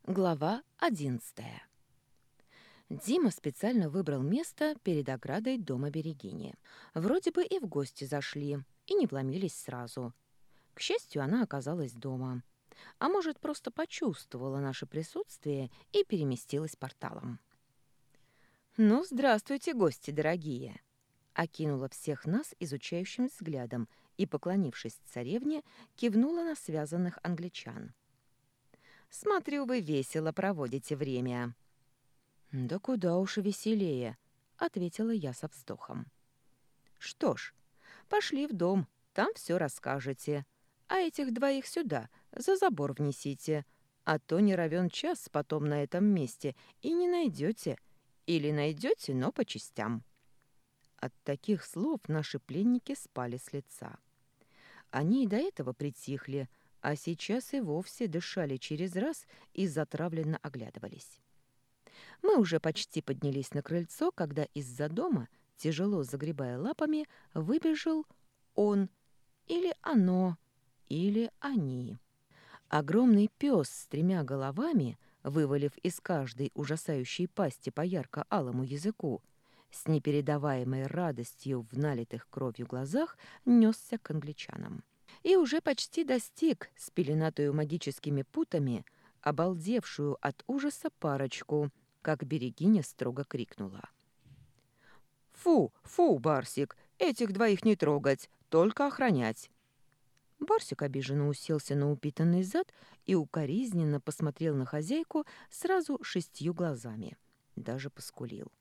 Глава 11. Дима специально выбрал место перед оградой дома Берегини. Вроде бы и в гости зашли, и не вломились сразу. К счастью, она оказалась дома. А может, просто почувствовала наше присутствие и переместилась порталом. «Ну, здравствуйте, гости дорогие!» Окинула всех нас изучающим взглядом и, поклонившись царевне, кивнула на связанных англичан. «Смотрю, вы весело проводите время». «Да куда уж и веселее», — ответила я со вздохом. «Что ж, пошли в дом, там все расскажете. А этих двоих сюда, за забор внесите. А то не равен час потом на этом месте и не найдете. Или найдете, но по частям». От таких слов наши пленники спали с лица. Они и до этого притихли, а сейчас и вовсе дышали через раз и затравленно оглядывались. Мы уже почти поднялись на крыльцо, когда из-за дома, тяжело загребая лапами, выбежал он или оно, или они. Огромный пес с тремя головами, вывалив из каждой ужасающей пасти по ярко-алому языку, с непередаваемой радостью в налитых кровью глазах несся к англичанам. И уже почти достиг, спеленатую магическими путами, обалдевшую от ужаса парочку, как Берегиня строго крикнула. «Фу, фу, Барсик, этих двоих не трогать, только охранять!» Барсик обиженно уселся на упитанный зад и укоризненно посмотрел на хозяйку сразу 6 глазами. Даже поскулил.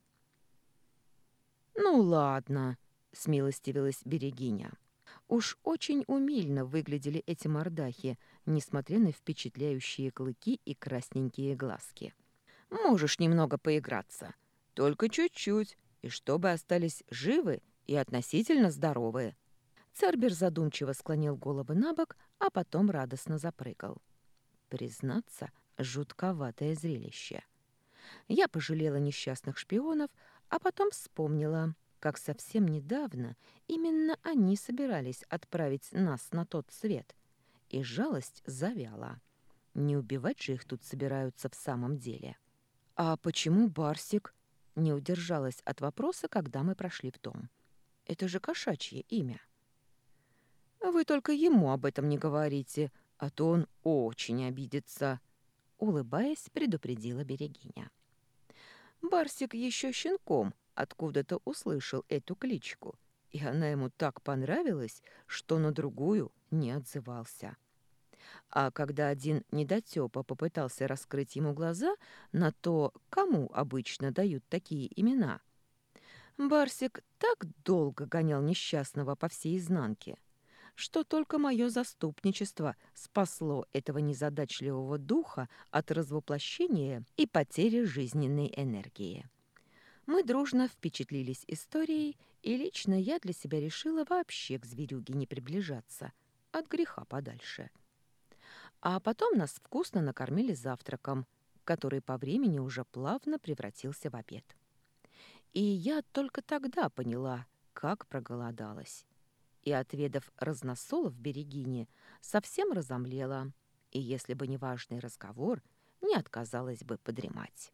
«Ну ладно», — смилостивилась Берегиня. Уж очень умильно выглядели эти мордахи, несмотря на впечатляющие клыки и красненькие глазки. «Можешь немного поиграться. Только чуть-чуть, и чтобы остались живы и относительно здоровы». Цербер задумчиво склонил голову на бок, а потом радостно запрыгал. Признаться, жутковатое зрелище. Я пожалела несчастных шпионов, а потом вспомнила, как совсем недавно именно они собирались отправить нас на тот свет, и жалость завяла. Не убивать же их тут собираются в самом деле. «А почему Барсик?» — не удержалась от вопроса, когда мы прошли в дом. «Это же кошачье имя». «Вы только ему об этом не говорите, а то он очень обидится», — улыбаясь, предупредила Берегиня. Барсик еще щенком откуда-то услышал эту кличку, и она ему так понравилась, что на другую не отзывался. А когда один недотёпа попытался раскрыть ему глаза на то, кому обычно дают такие имена, Барсик так долго гонял несчастного по всей изнанке, что только мое заступничество спасло этого незадачливого духа от развоплощения и потери жизненной энергии. Мы дружно впечатлились историей, и лично я для себя решила вообще к зверюге не приближаться, от греха подальше. А потом нас вкусно накормили завтраком, который по времени уже плавно превратился в обед. И я только тогда поняла, как проголодалась. И, отведав разносолов в Берегине, совсем разомлела, и, если бы не важный разговор, не отказалась бы подремать.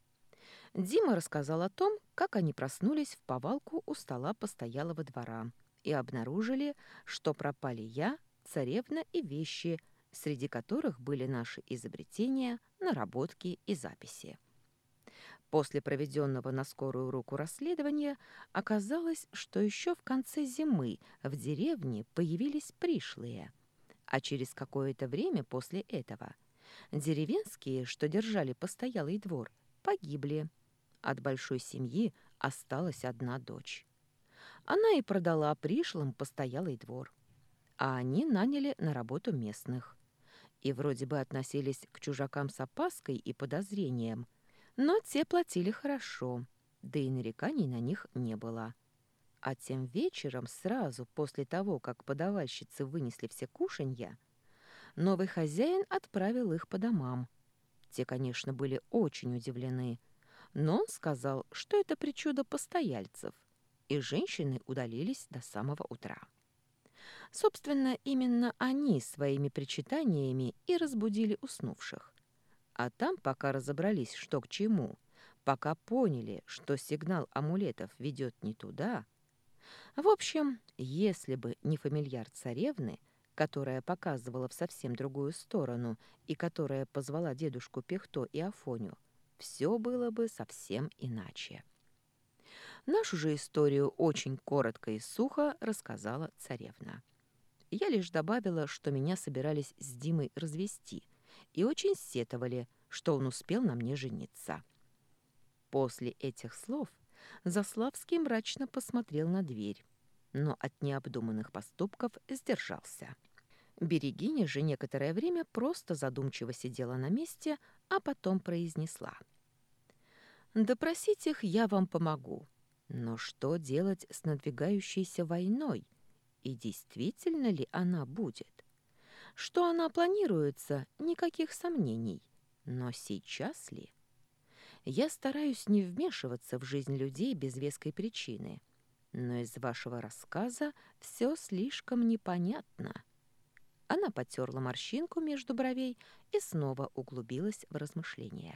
Дима рассказал о том, как они проснулись в повалку у стола постоялого двора и обнаружили, что пропали я, царевна и вещи, среди которых были наши изобретения, наработки и записи. После проведенного на скорую руку расследования оказалось, что еще в конце зимы в деревне появились пришлые, а через какое-то время после этого деревенские, что держали постоялый двор, погибли. От большой семьи осталась одна дочь. Она и продала пришлым постоялый двор, а они наняли на работу местных. И вроде бы относились к чужакам с опаской и подозрением, но те платили хорошо, да и нареканий на них не было. А тем вечером, сразу после того, как подавальщицы вынесли все кушанья, новый хозяин отправил их по домам. Те, конечно, были очень удивлены, но он сказал, что это причуда постояльцев, и женщины удалились до самого утра. Собственно, именно они своими причитаниями и разбудили уснувших. А там, пока разобрались, что к чему, пока поняли, что сигнал амулетов ведет не туда. В общем, если бы не фамильяр царевны, которая показывала в совсем другую сторону и которая позвала дедушку Пихто и Афоню, все было бы совсем иначе. Нашу же историю очень коротко и сухо рассказала царевна. Я лишь добавила, что меня собирались с Димой развести, и очень сетовали, что он успел на мне жениться. После этих слов Заславский мрачно посмотрел на дверь, но от необдуманных поступков сдержался. Берегиня же некоторое время просто задумчиво сидела на месте, а потом произнесла. «Допросить их я вам помогу. Но что делать с надвигающейся войной? И действительно ли она будет? Что она планируется, никаких сомнений. Но сейчас ли? Я стараюсь не вмешиваться в жизнь людей без веской причины. Но из вашего рассказа все слишком непонятно». Она потерла морщинку между бровей и снова углубилась в размышления.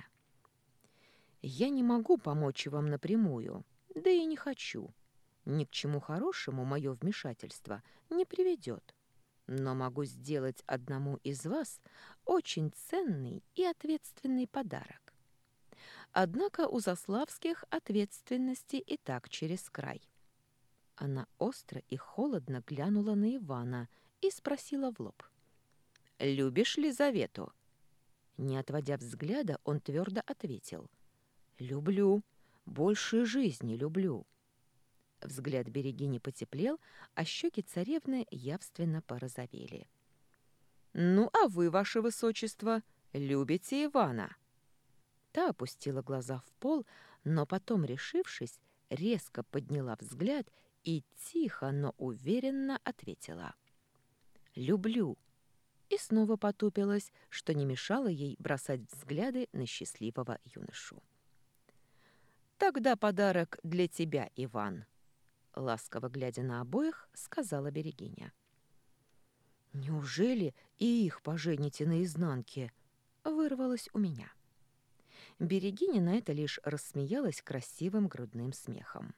«Я не могу помочь вам напрямую, да и не хочу. Ни к чему хорошему мое вмешательство не приведет. Но могу сделать одному из вас очень ценный и ответственный подарок. Однако у Заславских ответственности и так через край». Она остро и холодно глянула на Ивана и спросила в лоб. «Любишь Лизавету?» Не отводя взгляда, он твердо ответил. «Люблю. Больше жизни люблю». Взгляд Берегини потеплел, а щеки царевны явственно порозовели. «Ну, а вы, ваше высочество, любите Ивана?» Та опустила глаза в пол, но потом, решившись, резко подняла взгляд и тихо, но уверенно ответила. «Люблю». И снова потупилась, что не мешало ей бросать взгляды на счастливого юношу. «Тогда подарок для тебя, Иван», — ласково глядя на обоих, сказала Берегиня. «Неужели и их пожените наизнанке?» — вырвалось у меня. Берегиня на это лишь рассмеялась красивым грудным смехом.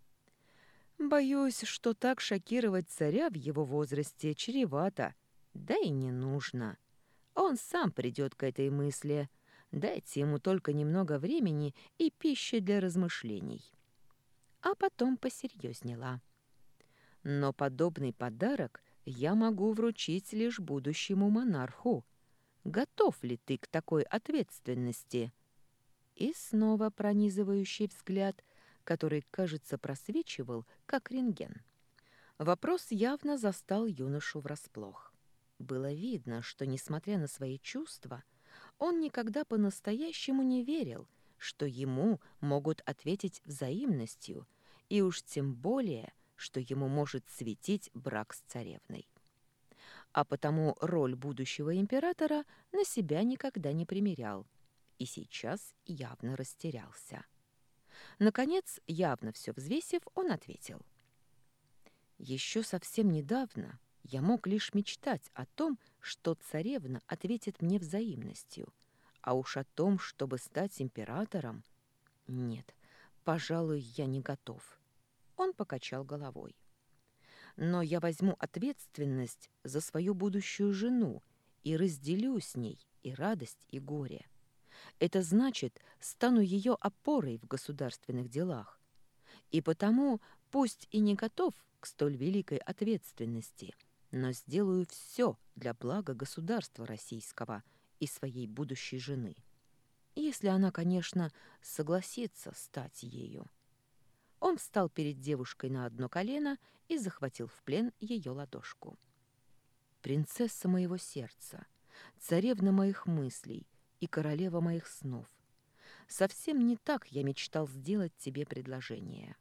«Боюсь, что так шокировать царя в его возрасте чревато, да и не нужно. Он сам придет к этой мысли. Дайте ему только немного времени и пищи для размышлений». А потом посерьезнела. «Но подобный подарок я могу вручить лишь будущему монарху. Готов ли ты к такой ответственности?» И снова пронизывающий взгляд, который, кажется, просвечивал, как рентген. Вопрос явно застал юношу врасплох. Было видно, что, несмотря на свои чувства, он никогда по-настоящему не верил, что ему могут ответить взаимностью, и уж тем более, что ему может светить брак с царевной. А потому роль будущего императора на себя никогда не примерял, и сейчас явно растерялся. Наконец, явно все взвесив, он ответил. «Еще совсем недавно я мог лишь мечтать о том, что царевна ответит мне взаимностью, а уж о том, чтобы стать императором... Нет, пожалуй, я не готов». Он покачал головой. «Но я возьму ответственность за свою будущую жену и разделю с ней и радость, и горе. Это значит, стану ее опорой в государственных делах. И потому, пусть и не готов к столь великой ответственности, но сделаю все для блага государства российского и своей будущей жены. Если она, конечно, согласится стать ею». Он встал перед девушкой на одно колено и захватил в плен ее ладошку. «Принцесса моего сердца, царевна моих мыслей и королева моих снов, совсем не так я мечтал сделать тебе предложение».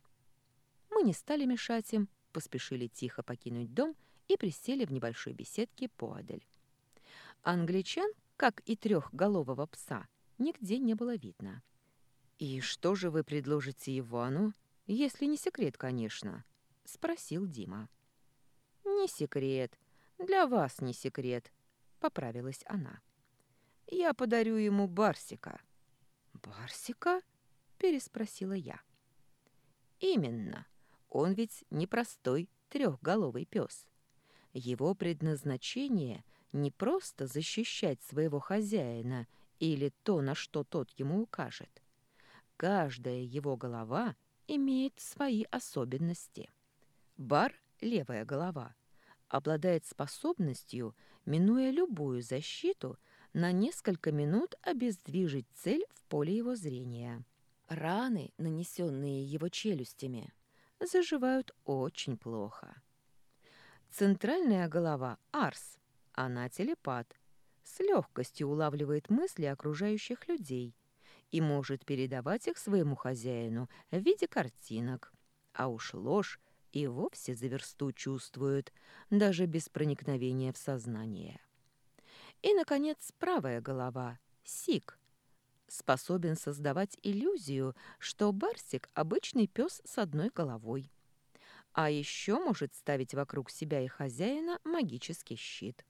Мы не стали мешать им, поспешили тихо покинуть дом и присели в небольшой беседке поодаль. Англичан, как и трехголового пса, нигде не было видно. «И что же вы предложите Ивану, если не секрет, конечно?» — спросил Дима. «Не секрет. Для вас не секрет», — поправилась она. Я подарю ему Барсика». «Барсика?» — переспросила я. «Именно. Он ведь непростой трехголовый пес. Его предназначение не просто защищать своего хозяина или то, на что тот ему укажет. Каждая его голова имеет свои особенности. Бар, левая голова, обладает способностью, минуя любую защиту, на несколько минут обездвижить цель в поле его зрения. Раны, нанесенные его челюстями, заживают очень плохо. Центральная голова — Арс. Она телепат. С легкостью улавливает мысли окружающих людей и может передавать их своему хозяину в виде картинок. А уж ложь и вовсе за версту чувствует, даже без проникновения в сознание. И, наконец, правая голова — Сик. Способен создавать иллюзию, что Барсик — обычный пес с одной головой. А еще может ставить вокруг себя и хозяина магический щит.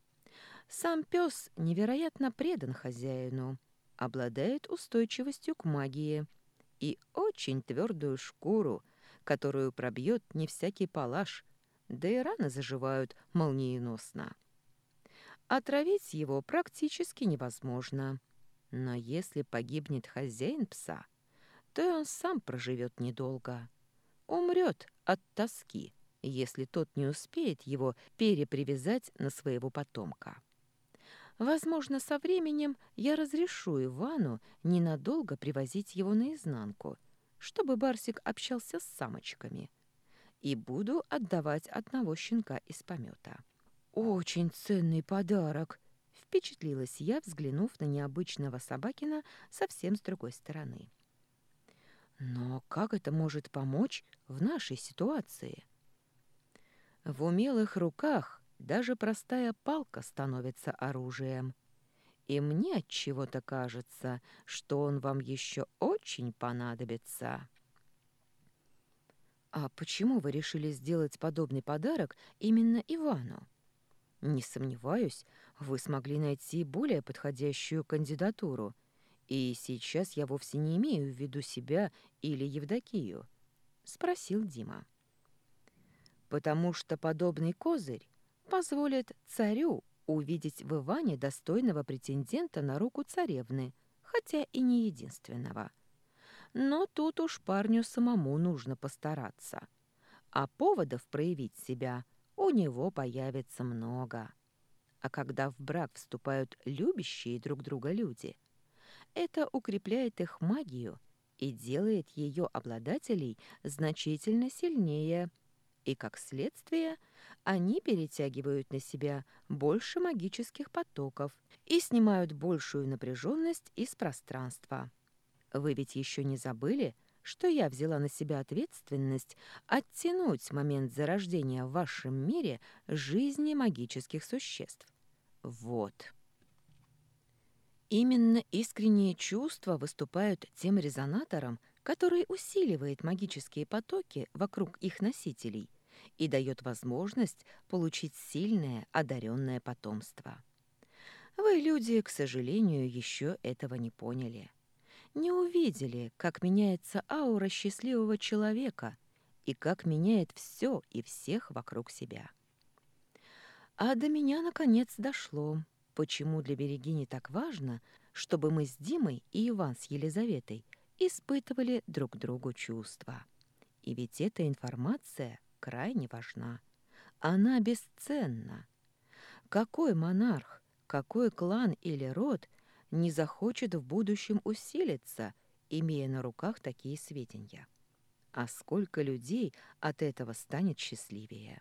Сам пес невероятно предан хозяину, обладает устойчивостью к магии и очень твердую шкуру, которую пробьет не всякий палаш, да и раны заживают молниеносно. Отравить его практически невозможно, но если погибнет хозяин пса, то и он сам проживет недолго. Умрет от тоски, если тот не успеет его перепривязать на своего потомка. Возможно, со временем я разрешу Ивану ненадолго привозить его наизнанку, чтобы Барсик общался с самочками, и буду отдавать одного щенка из помета. «Очень ценный подарок!» — впечатлилась я, взглянув на необычного собакина совсем с другой стороны. «Но как это может помочь в нашей ситуации?» В умелых руках даже простая палка становится оружием. И мне от чего-то кажется, что он вам еще очень понадобится. А почему вы решили сделать подобный подарок именно Ивану? Не сомневаюсь, вы смогли найти более подходящую кандидатуру. И сейчас я вовсе не имею в виду себя или Евдокию, спросил Дима. Потому что подобный козырь позволит царю увидеть в Иване достойного претендента на руку царевны, хотя и не единственного. Но тут уж парню самому нужно постараться. А поводов проявить себя у него появится много. А когда в брак вступают любящие друг друга люди, это укрепляет их магию и делает ее обладателей значительно сильнее. И, как следствие, они перетягивают на себя больше магических потоков и снимают большую напряженность из пространства. Вы ведь еще не забыли, что я взяла на себя ответственность оттянуть момент зарождения в вашем мире жизни магических существ? Вот. Именно искренние чувства выступают тем резонатором, который усиливает магические потоки вокруг их носителей и дает возможность получить сильное, одаренное потомство. Вы, люди, к сожалению, еще этого не поняли. Не увидели, как меняется аура счастливого человека и как меняет все и всех вокруг себя. А до меня, наконец, дошло, почему для Берегини так важно, чтобы мы с Димой и Иван с Елизаветой испытывали друг другу чувства. И ведь эта информация крайне важна. Она бесценна. Какой монарх, какой клан или род не захочет в будущем усилиться, имея на руках такие сведения? А сколько людей от этого станет счастливее?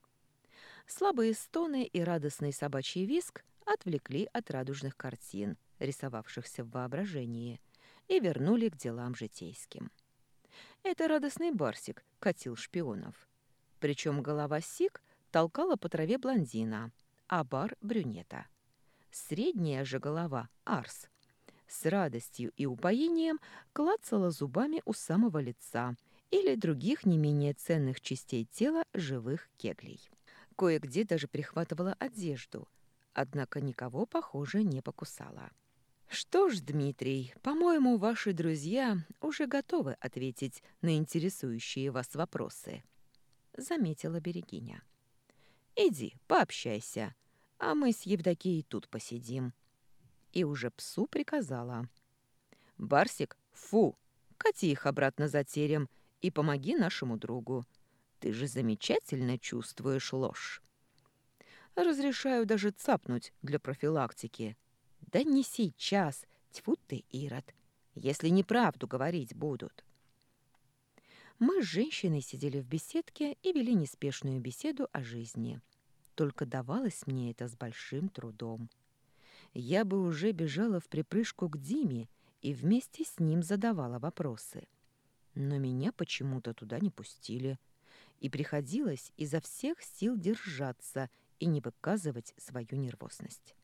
Слабые стоны и радостный собачий визг отвлекли от радужных картин, рисовавшихся в воображении, и вернули к делам житейским. Это радостный Барсик катил шпионов. Причем голова Сик толкала по траве блондина, а Бар — брюнета. Средняя же голова — Арс. С радостью и упоением клацала зубами у самого лица или других не менее ценных частей тела живых кеглей. Кое-где даже прихватывала одежду, однако никого, похоже, не покусала. «Что ж, Дмитрий, по-моему, ваши друзья уже готовы ответить на интересующие вас вопросы», — заметила Берегиня. «Иди, пообщайся, а мы с Евдокией тут посидим». И уже псу приказала. «Барсик, фу, кати их обратно за терем и помоги нашему другу. Ты же замечательно чувствуешь ложь. Разрешаю даже цапнуть для профилактики. Да не сейчас, тьфу ты, Ирод, если неправду говорить будут». Мы с женщиной сидели в беседке и вели неспешную беседу о жизни. Только давалось мне это с большим трудом. Я бы уже бежала в припрыжку к Диме и вместе с ним задавала вопросы. Но меня почему-то туда не пустили, и приходилось изо всех сил держаться и не выказывать свою нервозность.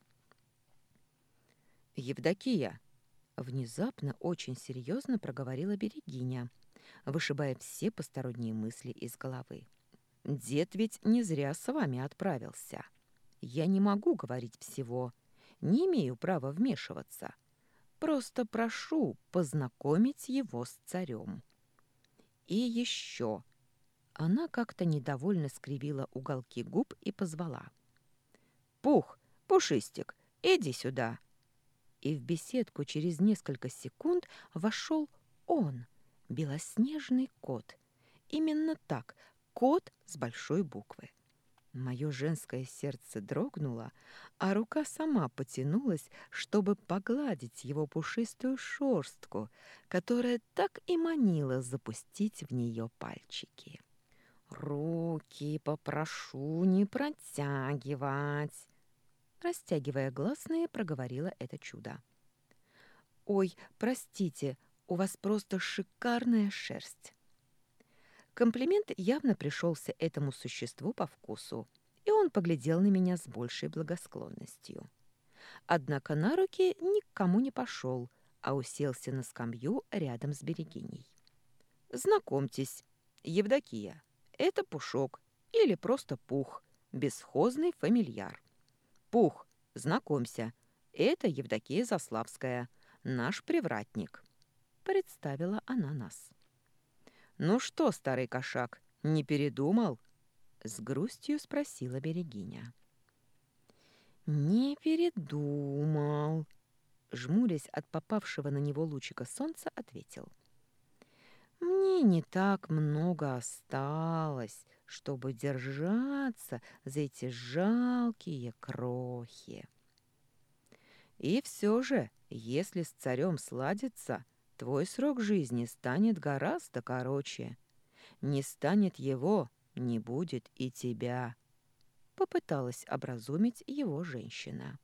«Евдокия!» — внезапно очень серьезно проговорила Берегиня, вышибая все посторонние мысли из головы. «Дед ведь не зря с вами отправился. Я не могу говорить всего, не имею права вмешиваться. Просто прошу познакомить его с царем. И еще...» Она как-то недовольно скривила уголки губ и позвала. «Пух, Пушистик, иди сюда!» И в беседку через несколько секунд вошел он, белоснежный кот. Именно так, кот с большой буквы. Мое женское сердце дрогнуло, а рука сама потянулась, чтобы погладить его пушистую шерстку, которая так и манила запустить в нее пальчики. «Руки попрошу не протягивать», — растягивая гласные, проговорила это чудо. «Ой, простите, у вас просто шикарная шерсть». Комплимент явно пришелся этому существу по вкусу, и он поглядел на меня с большей благосклонностью. Однако на руки ни к кому не пошел, а уселся на скамью рядом с Берегиней. «Знакомьтесь, Евдокия, это Пушок или просто Пух, бесхозный фамильяр. Пух, знакомься, это Евдокия Заславская, наш привратник», — представила она нас. «Ну что, старый кошак, не передумал?» — с грустью спросила Берегиня. «Не передумал», — жмурясь от попавшего на него лучика солнца, ответил. «Мне не так много осталось, чтобы держаться за эти жалкие крохи. И все же, если с царем сладится, твой срок жизни станет гораздо короче. Не станет его, не будет и тебя», — попыталась образумить его женщина.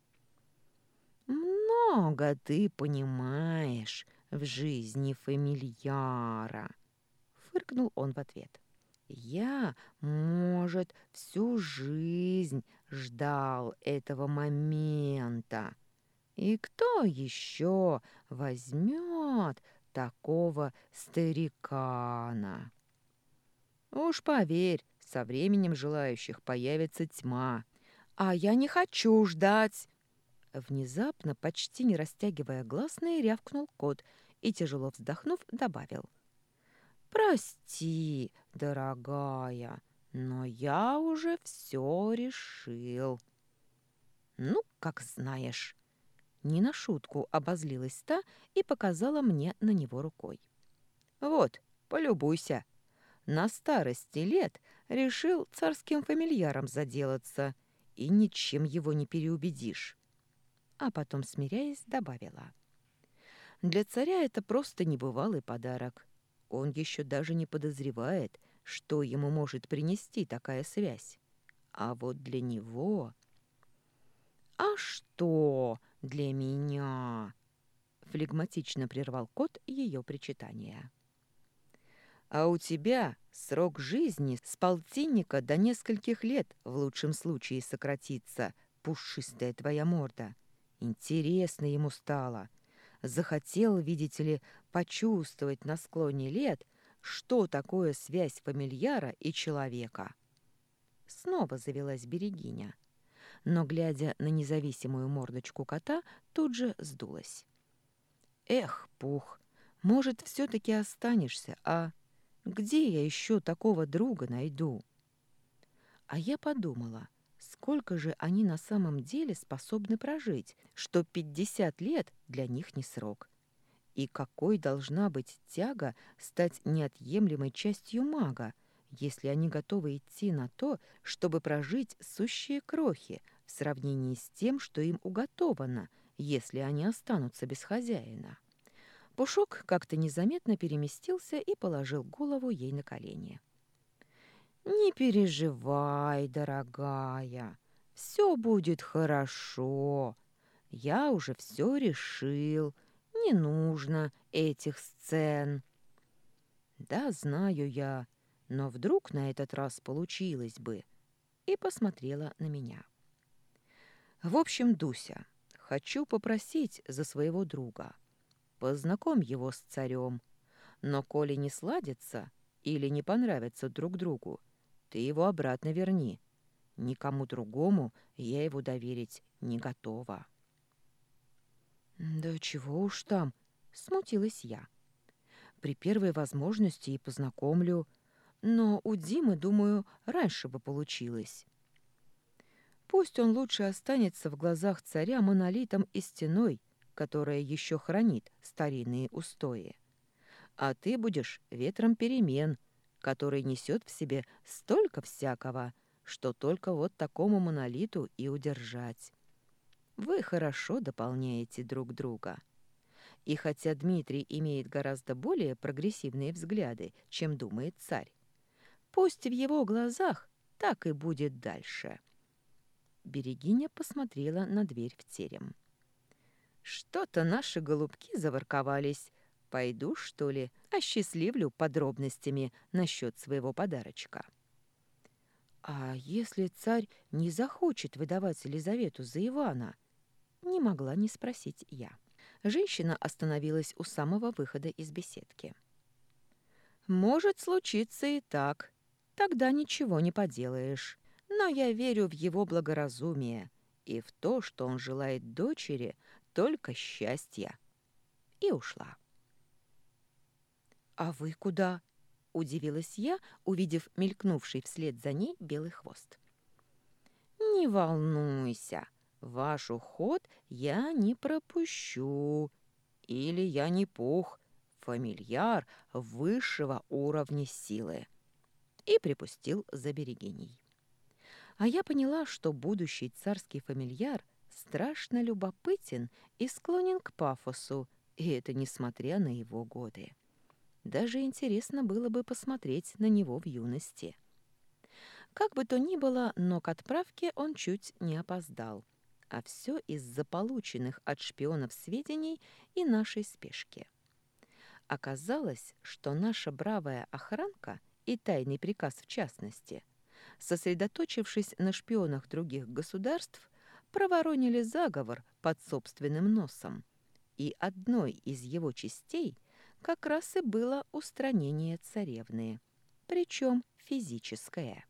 «Много ты понимаешь в жизни фамильяра», — фыркнул он в ответ. «Я, может, всю жизнь ждал этого момента. И кто еще возьмет такого старикана? Уж поверь, со временем желающих появится тьма. А я не хочу ждать!» Внезапно, почти не растягивая гласные, рявкнул кот и, тяжело вздохнув, добавил. «Прости, дорогая, но я уже все решил». «Ну, как знаешь». Не на шутку обозлилась та и показала мне на него рукой. «Вот, полюбуйся. На старости лет решил царским фамильяром заделаться, и ничем его не переубедишь». А потом, смиряясь, добавила. «Для царя это просто небывалый подарок. Он еще даже не подозревает, что ему может принести такая связь. А вот для него...» «А что для меня?» — флегматично прервал кот ее причитания. «А у тебя срок жизни с полтинника до нескольких лет в лучшем случае сократится, пушистая твоя морда. Интересно ему стало. Захотел, видите ли, почувствовать на склоне лет, что такое связь фамильяра и человека». Снова завелась Берегиня. но, глядя на независимую мордочку кота, тут же сдулась. «Эх, Пух, может, все-таки останешься, а? Где я еще такого друга найду?» А я подумала, сколько же они на самом деле способны прожить, что 50 лет для них не срок. И какой должна быть тяга стать неотъемлемой частью мага, если они готовы идти на то, чтобы прожить сущие крохи в сравнении с тем, что им уготовано, если они останутся без хозяина. Пушок как-то незаметно переместился и положил голову ей на колени. «Не переживай, дорогая, все будет хорошо. Я уже все решил, не нужно этих сцен». «Да, знаю я, но вдруг на этот раз получилось бы». И посмотрела на меня. «В общем, Дуся, хочу попросить за своего друга. Познакомь его с царем. Но коли не сладится или не понравится друг другу, ты его обратно верни. Никому другому я его доверить не готова». «Да чего уж там», — смутилась я. «При первой возможности и познакомлю, но у Димы, думаю, раньше бы получилось. Пусть он лучше останется в глазах царя монолитом и стеной, которая еще хранит старинные устои. А ты будешь ветром перемен, который несет в себе столько всякого, что только вот такому монолиту и удержать. Вы хорошо дополняете друг друга. И хотя Дмитрий имеет гораздо более прогрессивные взгляды, чем думает царь, пусть в его глазах так и будет дальше». Берегиня посмотрела на дверь в терем. «Что-то наши голубки заворковались. Пойду, что ли, осчастливлю подробностями насчет своего подарочка». «А если царь не захочет выдавать Елизавету за Ивана?» Не могла не спросить я. Женщина остановилась у самого выхода из беседки. «Может случиться и так. Тогда ничего не поделаешь. Но я верю в его благоразумие и в то, что он желает дочери только счастья». И ушла. «А вы куда?» — удивилась я, увидев мелькнувший вслед за ней белый хвост. «Не волнуйся, ваш уход я не пропущу. Или я не Пух, фамильяр высшего уровня силы». И припустил за Берегиней. А я поняла, что будущий царский фамильяр страшно любопытен и склонен к пафосу, и это несмотря на его годы. Даже интересно было бы посмотреть на него в юности. Как бы то ни было, но к отправке он чуть не опоздал. А все из-за полученных от шпионов сведений и нашей спешки. Оказалось, что наша бравая охранка, и тайный приказ в частности, сосредоточившись на шпионах других государств, проворонили заговор под собственным носом. И одной из его частей как раз и было устранение царевны, причем физическое.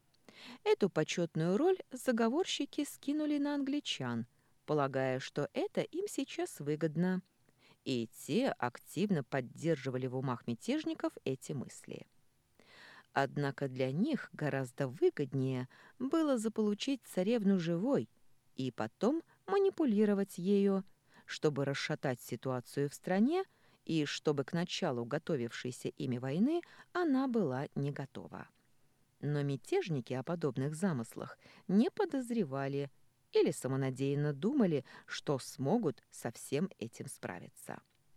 Эту почетную роль заговорщики скинули на англичан, полагая, что это им сейчас выгодно. И те активно поддерживали в умах мятежников эти мысли. Однако для них гораздо выгоднее было заполучить царевну живой и потом манипулировать ею, чтобы расшатать ситуацию в стране и чтобы к началу готовившейся ими войны она была не готова. Но мятежники о подобных замыслах не подозревали или самонадеянно думали, что смогут со всем этим справиться.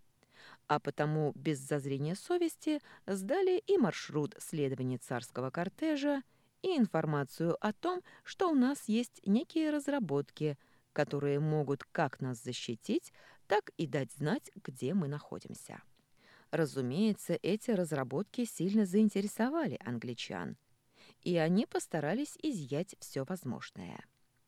А потому без зазрения совести сдали и маршрут следования царского кортежа, и информацию о том, что у нас есть некие разработки, которые могут как нас защитить, так и дать знать, где мы находимся. Разумеется, эти разработки сильно заинтересовали англичан, и они постарались изъять все возможное.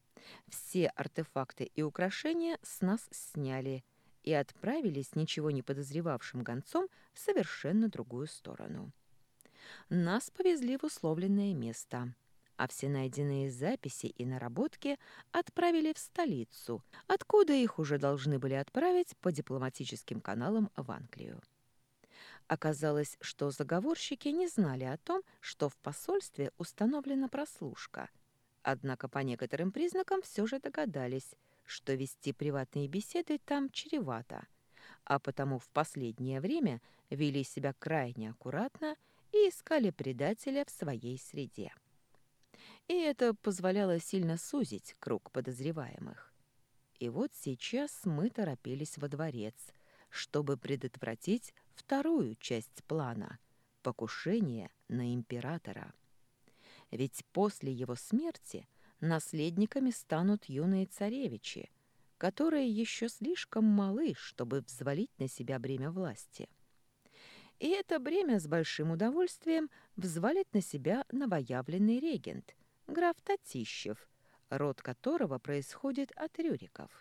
Все артефакты и украшения с нас сняли и отправили с ничего не подозревавшим гонцом в совершенно другую сторону. Нас повезли в условленное место, а все найденные записи и наработки отправили в столицу, откуда их уже должны были отправить по дипломатическим каналам в Англию. Оказалось, что заговорщики не знали о том, что в посольстве установлена прослушка, однако по некоторым признакам все же догадались, что вести приватные беседы там чревато, а потому в последнее время вели себя крайне аккуратно и искали предателя в своей среде. И это позволяло сильно сузить круг подозреваемых. И вот сейчас мы торопились во дворец, чтобы предотвратить вторую часть плана — покушение на императора. Ведь после его смерти наследниками станут юные царевичи, которые еще слишком малы, чтобы взвалить на себя бремя власти. И это бремя с большим удовольствием взвалит на себя новоявленный регент, граф Татищев, род которого происходит от Рюриков.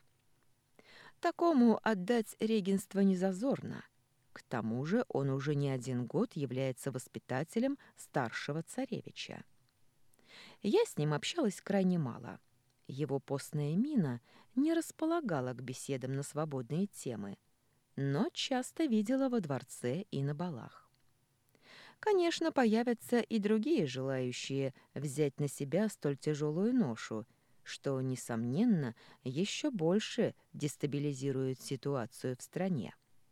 Такому отдать регенство незазорно. К тому же он уже не один год является воспитателем старшего царевича. Я с ним общалась крайне мало. Его постная мина не располагала к беседам на свободные темы, но часто видела во дворце и на балах. Конечно, появятся и другие желающие взять на себя столь тяжелую ношу, что, несомненно, еще больше дестабилизирует ситуацию в стране.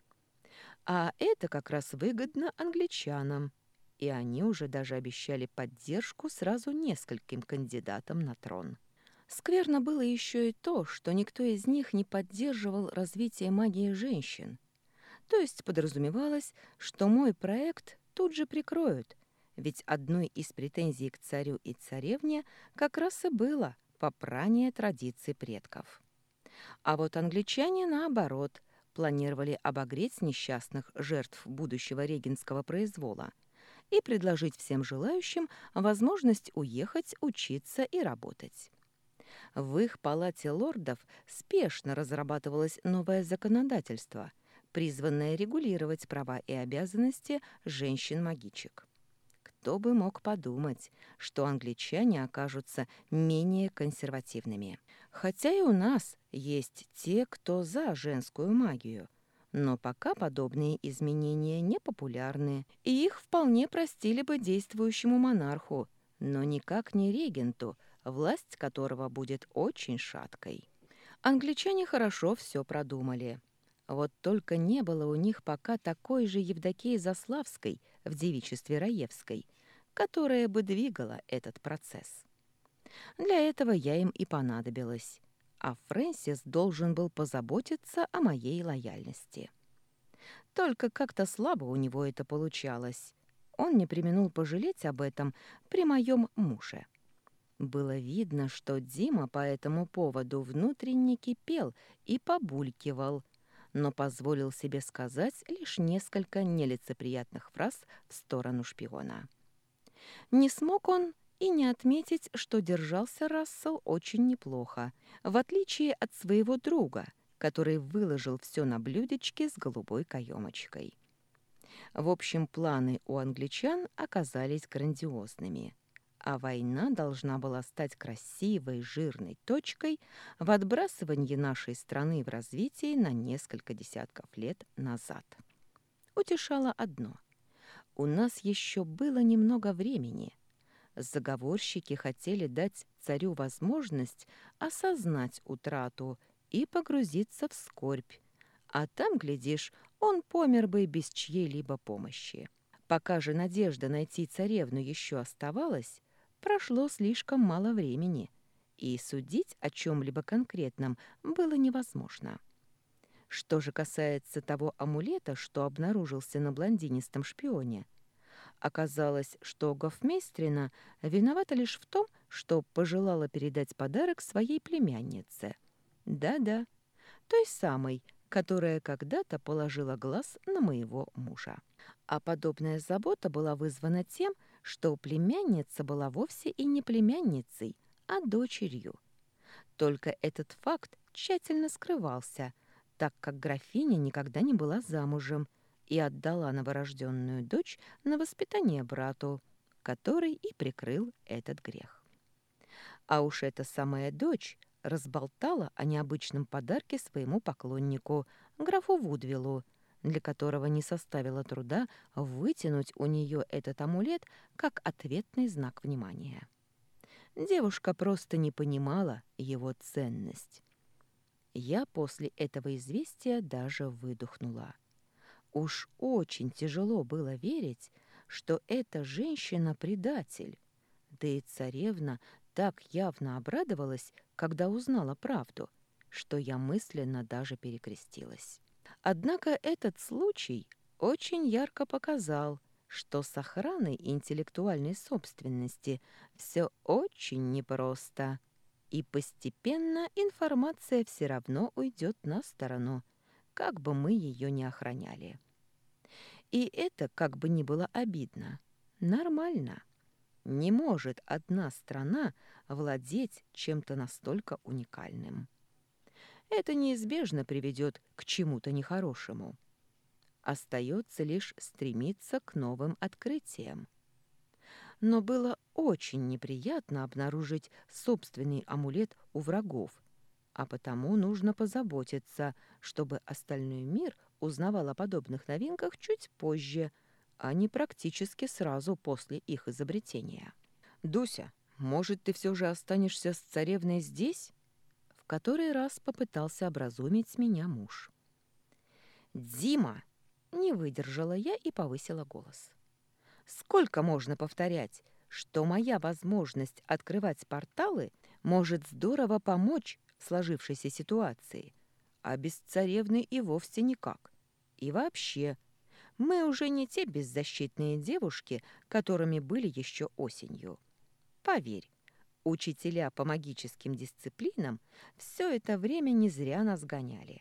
А это как раз выгодно англичанам, и они уже даже обещали поддержку сразу нескольким кандидатам на трон. Скверно было еще и то, что никто из них не поддерживал развитие магии женщин. То есть подразумевалось, что мой проект тут же прикроют, ведь одной из претензий к царю и царевне как раз и было попрание традиций предков. А вот англичане, наоборот, планировали обогреть несчастных жертв будущего регентского произвола и предложить всем желающим возможность уехать, учиться и работать. В их палате лордов спешно разрабатывалось новое законодательство, призванное регулировать права и обязанности женщин-магичек. Кто бы мог подумать, что англичане окажутся менее консервативными. Хотя и у нас есть те, кто за женскую магию, но пока подобные изменения не популярны, и их вполне простили бы действующему монарху, но никак не регенту, власть которого будет очень шаткой. Англичане хорошо все продумали. Вот только не было у них пока такой же Евдокии Заславской в девичестве Раевской, которая бы двигала этот процесс. Для этого я им и понадобилась, а Фрэнсис должен был позаботиться о моей лояльности. Только как-то слабо у него это получалось. Он не преминул пожалеть об этом при моем муже. Было видно, что Дима по этому поводу внутренне кипел и побулькивал, но позволил себе сказать лишь несколько нелицеприятных фраз в сторону шпиона. Не смог он и не отметить, что держался Рассел очень неплохо, в отличие от своего друга, который выложил все на блюдечке с голубой каемочкой. В общем, планы у англичан оказались грандиозными, а война должна была стать красивой, жирной точкой в отбрасывании нашей страны в развитии на несколько десятков лет назад. Утешало одно. У нас еще было немного времени. Заговорщики хотели дать царю возможность осознать утрату и погрузиться в скорбь, а там, глядишь, он помер бы без чьей-либо помощи. Пока же надежда найти царевну еще оставалась, прошло слишком мало времени, и судить о чем-либо конкретном было невозможно. Что же касается того амулета, что обнаружился на блондинистом шпионе, оказалось, что гофмейстрина виновата лишь в том, что пожелала передать подарок своей племяннице. Да-да, той самой, которая когда-то положила глаз на моего мужа. А подобная забота была вызвана тем, что племянница была вовсе и не племянницей, а дочерью. Только этот факт тщательно скрывался, так как графиня никогда не была замужем и отдала новорожденную дочь на воспитание брату, который и прикрыл этот грех. А уж эта самая дочь разболтала о необычном подарке своему поклоннику, графу Вудвиллу, для которого не составило труда вытянуть у нее этот амулет как ответный знак внимания. Девушка просто не понимала его ценность. Я после этого известия даже выдохнула. Уж очень тяжело было верить, что эта женщина предатель. Да и царевна так явно обрадовалась, когда узнала правду, что я мысленно даже перекрестилась. Однако этот случай очень ярко показал, что с охраной интеллектуальной собственности все очень непросто, и постепенно информация все равно уйдет на сторону, как бы мы ее ни охраняли. И это, как бы ни было обидно, нормально. Не может одна страна владеть чем-то настолько уникальным. Это неизбежно приведет к чему-то нехорошему. Остается лишь стремиться к новым открытиям. Но было очень неприятно обнаружить собственный амулет у врагов, а потому нужно позаботиться, чтобы остальной мир узнавал о подобных новинках чуть позже, а не практически сразу после их изобретения. «Дуся, может, ты все же останешься с царевной здесь?» В который раз попытался образумить меня муж. «Дима!» — не выдержала я и повысила голос. «Сколько можно повторять, что моя возможность открывать порталы может здорово помочь в сложившейся ситуации, а без царевны и вовсе никак. И вообще, мы уже не те беззащитные девушки, которыми были еще осенью. Поверь, учителя по магическим дисциплинам все это время не зря нас гоняли».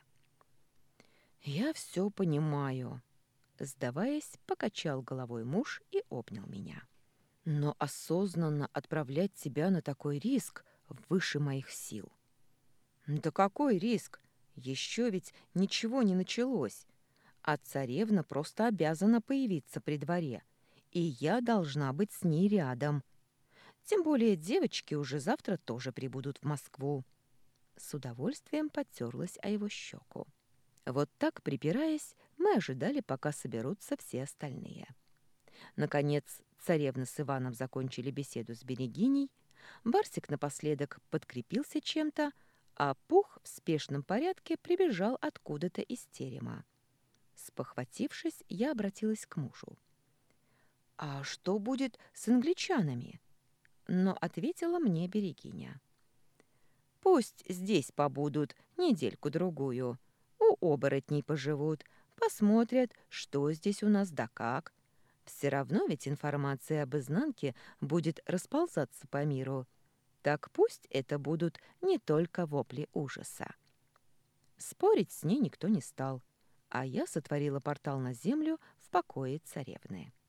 «Я все понимаю», — сдаваясь, покачал головой муж и обнял меня. «Но осознанно отправлять тебя на такой риск выше моих сил». «Да какой риск? Еще ведь ничего не началось, а царевна просто обязана появиться при дворе, и я должна быть с ней рядом. Тем более девочки уже завтра тоже прибудут в Москву». С удовольствием потерлась о его щеку. Вот так, припираясь, мы ожидали, пока соберутся все остальные. Наконец, царевна с Иваном закончили беседу с Берегиней, Барсик напоследок подкрепился чем-то, а Пух в спешном порядке прибежал откуда-то из терема. Спохватившись, я обратилась к мужу. «А что будет с англичанами?» Но ответила мне Берегиня. «Пусть здесь побудут недельку-другую, у оборотней поживут, посмотрят, что здесь у нас да как. Все равно ведь информация об изнанке будет расползаться по миру. Так пусть это будут не только вопли ужаса». Спорить с ней никто не стал, а я сотворила портал на землю в покое царевны.